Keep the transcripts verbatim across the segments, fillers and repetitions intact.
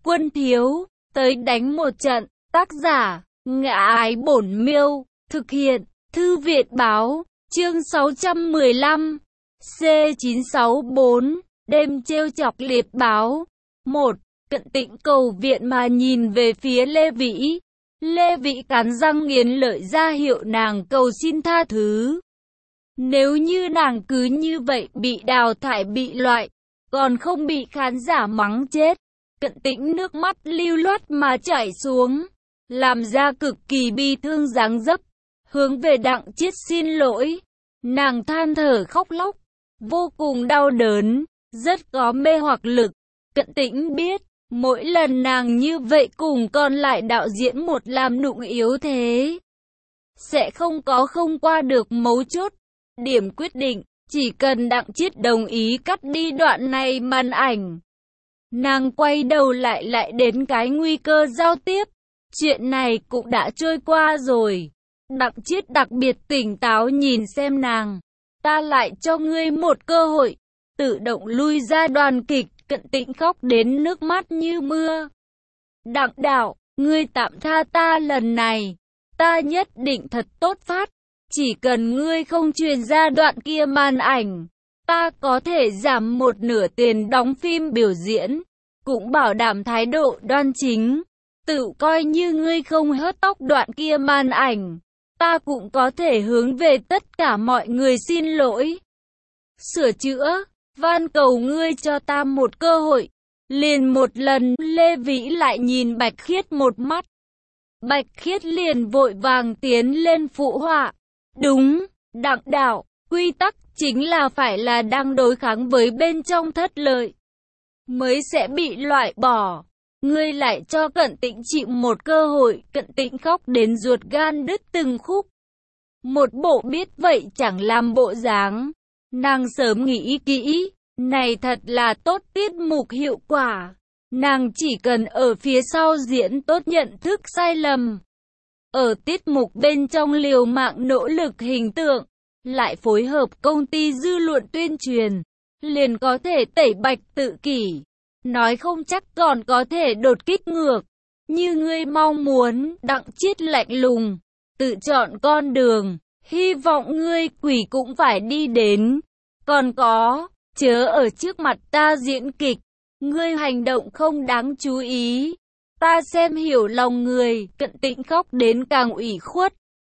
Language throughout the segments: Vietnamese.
Quân thiếu, tới đánh một trận. Tác giả, Ngã Ái Bổn Miêu. Thực hiện, Thư viện báo. Chương sáu trăm mười lăm. C chín sáu bốn. Đêm trêu chọc liệt báo. một. Cận Tĩnh cầu viện mà nhìn về phía Lê Vĩ. Lê Vĩ cắn răng nghiến lợi ra hiệu nàng cầu xin tha thứ. Nếu như nàng cứ như vậy bị đào thải bị loại, còn không bị khán giả mắng chết. Cận Tĩnh nước mắt lưu loát mà chảy xuống, làm ra cực kỳ bi thương dáng dấp, hướng về Đặng Chiết xin lỗi. Nàng than thở khóc lóc, vô cùng đau đớn, rất có mê hoặc lực. Cận Tĩnh biết, mỗi lần nàng như vậy cùng còn lại đạo diễn một làm nụng yếu thế, sẽ không có không qua được mấu chốt. Điểm quyết định, chỉ cần Đặng Chiết đồng ý cắt đi đoạn này màn ảnh, nàng quay đầu lại lại đến cái nguy cơ giao tiếp. Chuyện này cũng đã trôi qua rồi. Đặng Chiết đặc biệt tỉnh táo nhìn xem nàng. Ta lại cho ngươi một cơ hội. Tự động lui ra đoàn kịch. Cận Tĩnh khóc đến nước mắt như mưa. Đặng đạo, ngươi tạm tha ta lần này. Ta nhất định thật tốt phát. Chỉ cần ngươi không truyền ra đoạn kia màn ảnh, ta có thể giảm một nửa tiền đóng phim biểu diễn. Cũng bảo đảm thái độ đoan chính. Tự coi như ngươi không hớt tóc đoạn kia màn ảnh, ta cũng có thể hướng về tất cả mọi người xin lỗi, sửa chữa. Van cầu ngươi cho ta một cơ hội. Liền một lần. Lê Vĩ lại nhìn Bạch Khiết một mắt. Bạch Khiết liền vội vàng tiến lên phụ họa. Đúng, Đặng đạo, quy tắc chính là phải là đang đối kháng với bên trong thất lợi mới sẽ bị loại bỏ. Ngươi lại cho Cận Tĩnh chịu một cơ hội. Cận Tĩnh khóc đến ruột gan đứt từng khúc. Một bộ biết vậy chẳng làm bộ dáng. Nàng sớm nghĩ kỹ, này thật là tốt tiết mục hiệu quả. Nàng chỉ cần ở phía sau diễn tốt nhận thức sai lầm, ở tiết mục bên trong liều mạng nỗ lực hình tượng, lại phối hợp công ty dư luận tuyên truyền, liền có thể tẩy bạch tự kỷ. Nói không chắc còn có thể đột kích ngược, như ngươi mong muốn. Đặng Chiết lạnh lùng, tự chọn con đường, hy vọng ngươi quỷ cũng phải đi đến. Còn có, chớ ở trước mặt ta diễn kịch, ngươi hành động không đáng chú ý, ta xem hiểu lòng người. Cận Tĩnh khóc đến càng ủy khuất.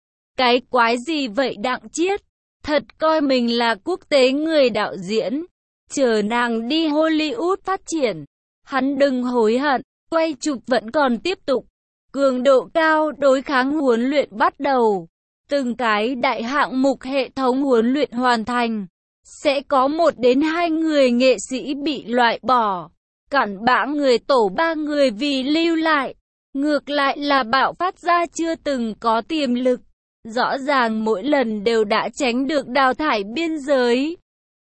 Cái quái gì vậy Đặng Chiết, thật coi mình là quốc tế người đạo diễn. Chờ nàng đi Hollywood phát triển, hắn đừng hối hận. Quay chụp vẫn còn tiếp tục. Cường độ cao đối kháng huấn luyện bắt đầu. Từng cái đại hạng mục hệ thống huấn luyện hoàn thành, sẽ có một đến hai người nghệ sĩ bị loại bỏ. Cặn bã người tổ ba người vì lưu lại, ngược lại là bạo phát ra chưa từng có tiềm lực. Rõ ràng mỗi lần đều đã tránh được đào thải biên giới.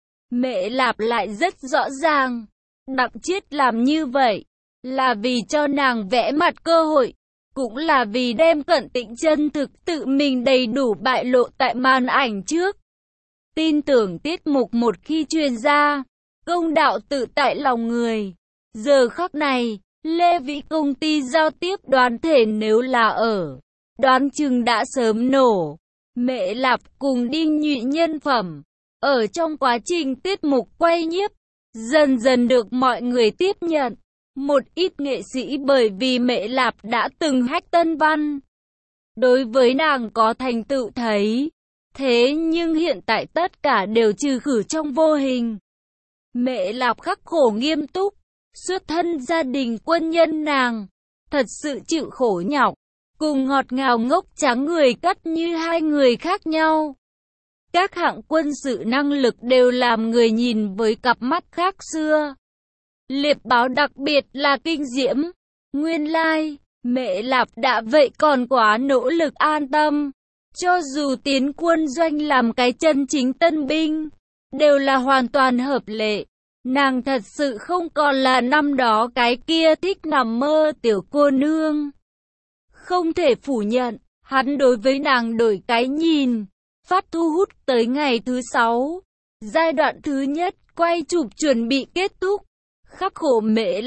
Mẹ Lạp lại rất rõ ràng. Đặng Chiết làm như vậy là vì cho nàng vẽ mặt cơ hội, cũng là vì đem Cận Tĩnh chân thực tự mình đầy đủ bại lộ tại màn ảnh trước. Tin tưởng tiết mục một khi truyền ra, công đạo tự tại lòng người. Giờ khắc này, Lê Vĩ công ty giao tiếp đoàn thể nếu là ở, đoán chừng đã sớm nổ. Mẹ Lạp cùng Đinh Nhụy nhân phẩm, ở trong quá trình tiết mục quay nhiếp, dần dần được mọi người tiếp nhận. Một ít nghệ sĩ bởi vì Mẹ Lạp đã từng hack Tân Văn, đối với nàng có thành tựu thấy. Thế nhưng hiện tại tất cả đều trừ khử trong vô hình. Mẹ Lạp khắc khổ nghiêm túc, xuất thân gia đình quân nhân nàng, thật sự chịu khổ nhọc, cùng ngọt ngào ngốc trắng người cắt như hai người khác nhau. Các hạng quân sự năng lực đều làm người nhìn với cặp mắt khác xưa. Liệt báo đặc biệt là kinh diễm. Nguyên lai, like, Mẹ Lạp đã vậy còn quá nỗ lực an tâm. Cho dù tiến quân doanh làm cái chân chính tân binh, đều là hoàn toàn hợp lệ. Nàng thật sự không còn là năm đó cái kia thích nằm mơ tiểu cô nương. Không thể phủ nhận, hắn đối với nàng đổi cái nhìn, phát thu hút tới ngày thứ sáu. Giai đoạn thứ nhất, quay chụp chuẩn bị kết thúc. Khắc khổ Mẹ Lạp,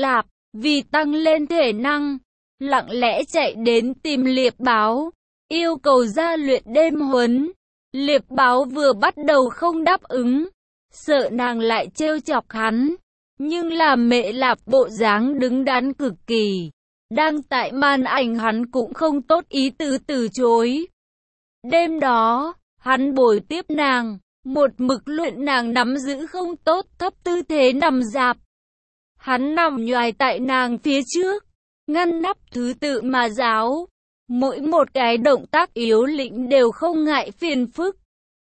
vì tăng lên thể năng, lặng lẽ chạy đến tìm Liệp Báo, yêu cầu ra luyện đêm huấn. Liệp Báo vừa bắt đầu không đáp ứng, sợ nàng lại trêu chọc hắn, nhưng là Mẹ Lạp bộ dáng đứng đắn cực kỳ, đang tại màn ảnh hắn cũng không tốt ý tứ từ chối. Đêm đó, hắn bồi tiếp nàng, một mực luyện nàng nắm giữ không tốt thấp tư thế nằm dạp. Hắn nằm nhoài tại nàng phía trước, ngăn nắp thứ tự mà giáo, mỗi một cái động tác yếu lĩnh đều không ngại phiền phức.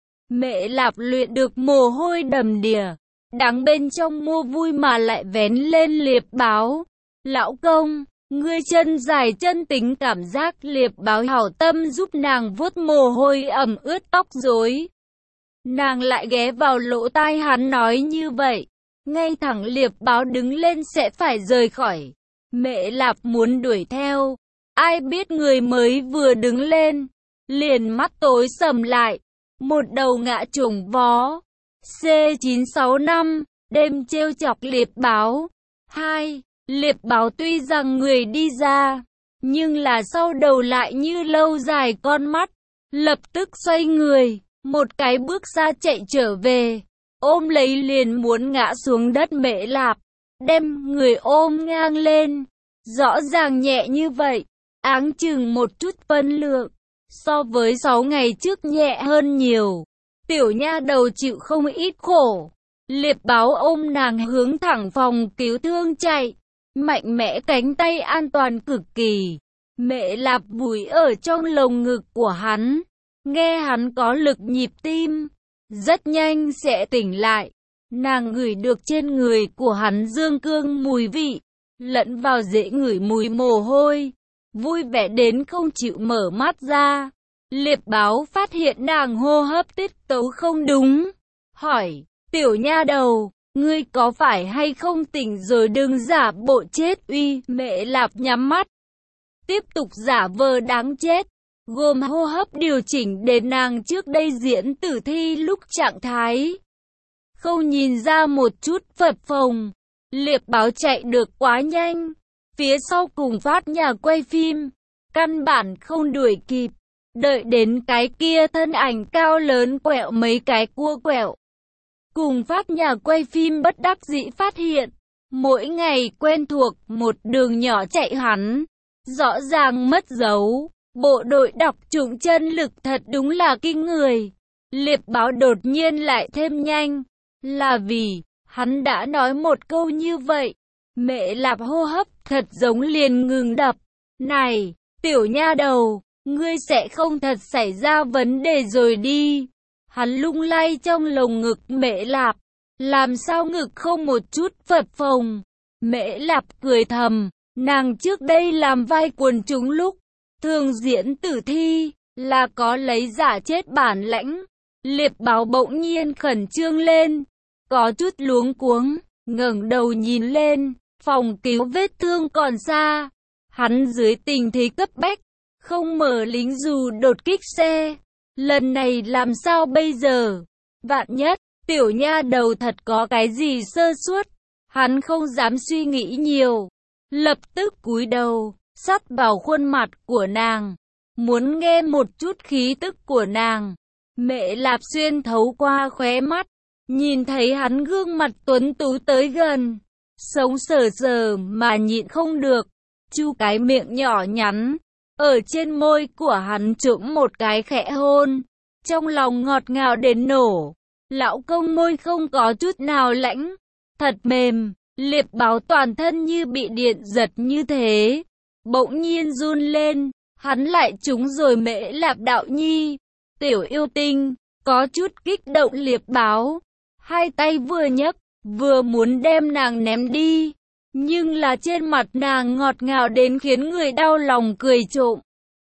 Mẹ Lạp luyện được mồ hôi đầm đìa, đắng bên trong mua vui mà lại vén lên Liệp Báo. Lão công, ngươi chân dài chân tính cảm giác. Liệp Báo hảo tâm giúp nàng vuốt mồ hôi ẩm ướt tóc rối. Nàng lại ghé vào lỗ tai hắn nói như vậy. Ngay thẳng Liệp Báo đứng lên sẽ phải rời khỏi. Mẹ Lạp muốn đuổi theo. Ai biết người mới vừa đứng lên, liền mắt tối sầm lại. Một đầu ngã trùng vó. C chín sáu năm, đêm trêu chọc Liệp Báo. hai. Liệp Báo tuy rằng người đi ra, nhưng là sau đầu lại như lâu dài con mắt. Lập tức xoay người, một cái bước xa chạy trở về, ôm lấy liền muốn ngã xuống đất Mẹ Lạp, đem người ôm ngang lên. Rõ ràng nhẹ như vậy, áng chừng một chút phân lượng, so với sáu ngày trước nhẹ hơn nhiều. Tiểu nha đầu chịu không ít khổ. Liệp Báo ôm nàng hướng thẳng phòng cứu thương chạy, mạnh mẽ cánh tay an toàn cực kỳ. Mẹ Lạp vùi ở trong lồng ngực của hắn, nghe hắn có lực nhịp tim, rất nhanh sẽ tỉnh lại. Nàng ngửi được trên người của hắn dương cương mùi vị, lẫn vào dễ ngửi mùi mồ hôi, vui vẻ đến không chịu mở mắt ra. Liệp Báo phát hiện nàng hô hấp tiết tấu không đúng, hỏi, tiểu nha đầu, ngươi có phải hay không tỉnh rồi, đừng giả bộ chết uy. Mẹ Lạp nhắm mắt, tiếp tục giả vờ đáng chết, gồm hô hấp điều chỉnh để nàng trước đây diễn tử thi lúc trạng thái không nhìn ra một chút phập phồng. Liệp Báo chạy được quá nhanh, phía sau cùng phát nhà quay phim, căn bản không đuổi kịp. Đợi đến cái kia thân ảnh cao lớn quẹo mấy cái cua quẹo, cùng phát nhà quay phim bất đắc dĩ phát hiện, mỗi ngày quen thuộc một đường nhỏ chạy hắn, rõ ràng mất dấu. Bộ đội đọc trúng chân lực thật đúng là kinh người. Liệp Báo đột nhiên lại thêm nhanh, là vì hắn đã nói một câu như vậy. Mẹ Lạp hô hấp thật giống liền ngừng đập. Này, tiểu nha đầu, ngươi sẽ không thật xảy ra vấn đề rồi đi. Hắn lung lay trong lồng ngực Mẹ Lạp, làm sao ngực không một chút phập phồng. Mẹ Lạp cười thầm, nàng trước đây làm vai quần chúng lúc thường diễn tử thi, là có lấy giả chết bản lãnh. Liệp Báo bỗng nhiên khẩn trương lên, có chút luống cuống, ngẩng đầu nhìn lên, phòng cứu vết thương còn xa. Hắn dưới tình thế cấp bách, không mở lính dù đột kích xe. Lần này làm sao bây giờ? Vạn nhất, tiểu nha đầu thật có cái gì sơ suất. Hắn không dám suy nghĩ nhiều, lập tức cúi đầu, sát vào khuôn mặt của nàng, muốn nghe một chút khí tức của nàng. Mẹ Lạp xuyên thấu qua khóe mắt, nhìn thấy hắn gương mặt tuấn tú tới gần, sống sờ sờ mà nhịn không được, chu cái miệng nhỏ nhắn, ở trên môi của hắn trũng một cái khẽ hôn, trong lòng ngọt ngào đến nổ. Lão công môi không có chút nào lãnh, thật mềm. Liệp Báo toàn thân như bị điện giật như thế, bỗng nhiên run lên, hắn lại trúng rồi Mễ Lạp đạo nhi. Tiểu yêu tinh, có chút kích động Liệp Báo, hai tay vừa nhấc, vừa muốn đem nàng ném đi, nhưng là trên mặt nàng ngọt ngào đến khiến người đau lòng cười trộm,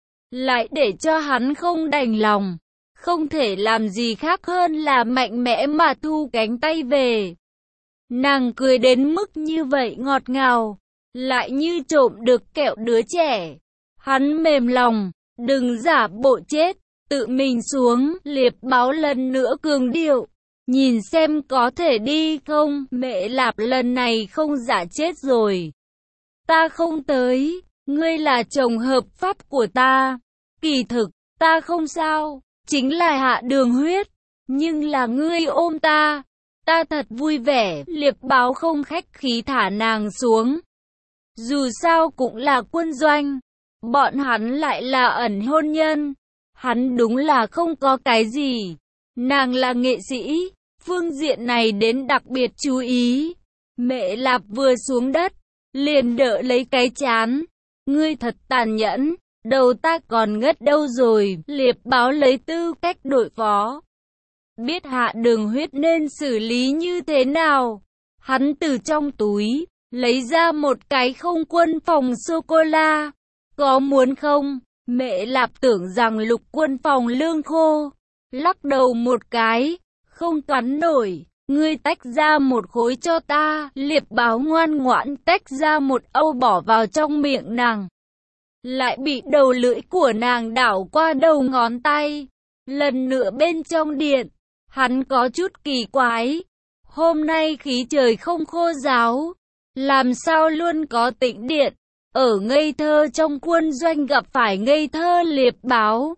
lại để cho hắn không đành lòng, không thể làm gì khác hơn là mạnh mẽ mà thu cánh tay về. Nàng cười đến mức như vậy ngọt ngào, lại như trộm được kẹo đứa trẻ. Hắn mềm lòng, đừng giả bộ chết, tự mình xuống. Liệp Báo lần nữa cường điệu, nhìn xem có thể đi không. Mẹ Lạp lần này không giả chết rồi. ta không tới, ngươi là chồng hợp pháp của ta. Kỳ thực, ta không sao, chính là hạ đường huyết, nhưng là ngươi ôm ta, ta thật vui vẻ. Liệp báo không khách khí thả nàng xuống. Dù sao cũng là quân doanh, bọn hắn lại là ẩn hôn nhân, hắn đúng là không có cái gì. Nàng là nghệ sĩ, phương diện này đến đặc biệt chú ý. Mẹ Lạp vừa xuống đất, liền đỡ lấy cái chán. Ngươi thật tàn nhẫn, đầu ta còn ngất đâu rồi. Liệp báo lấy tư cách đội phó, biết hạ đường huyết nên xử lý như thế nào. Hắn từ trong túi lấy ra một cái không quân phòng sô-cô-la. Có muốn không? Mẹ Lạp tưởng rằng lục quân phòng lương khô, lắc đầu một cái, không cắn nổi. Ngươi tách ra một khối cho ta. Liệp báo ngoan ngoãn tách ra một âu bỏ vào trong miệng nàng, lại bị đầu lưỡi của nàng đảo qua đầu ngón tay. Lần nữa bên trong điện, hắn có chút kỳ quái. Hôm nay khí trời không khô ráo, làm sao luôn có tĩnh điện. Ở ngây thơ trong quân doanh gặp phải ngây thơ liệp báo.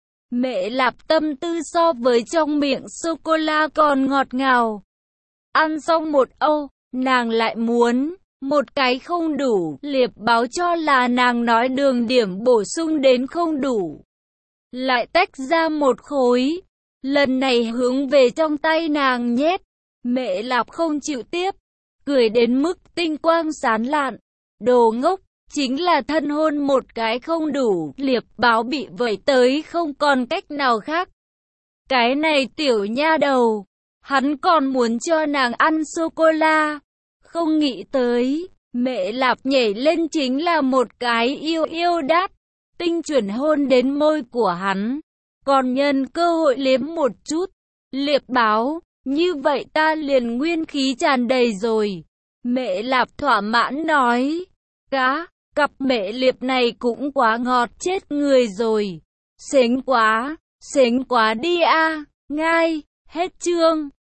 Mẹ Lạp tâm tư so với trong miệng sô-cô-la còn ngọt ngào. Ăn xong một âu, nàng lại muốn một cái không đủ. Liệp báo cho là nàng nói đường điểm bổ sung đến không đủ, lại tách ra một khối, lần này hướng về trong tay nàng nhét. Mẹ Lạp không chịu tiếp, cười đến mức tinh quang sáng lạn. Đồ ngốc, chính là thân hôn một cái không đủ. Liệp báo bị vẩy tới không còn cách nào khác. Cái này tiểu nha đầu, hắn còn muốn cho nàng ăn sô-cô-la. Không nghĩ tới, mẹ Lạp nhảy lên chính là một cái yêu yêu đát, tinh chuẩn hôn đến môi của hắn, còn nhân cơ hội liếm một chút. Liệp báo, như vậy ta liền nguyên khí tràn đầy rồi. Mẹ Lạp thỏa mãn nói. Cá, cặp mẹ liệp này cũng quá ngọt chết người rồi. Xến quá, xến quá đi a. Ngai, hết chương.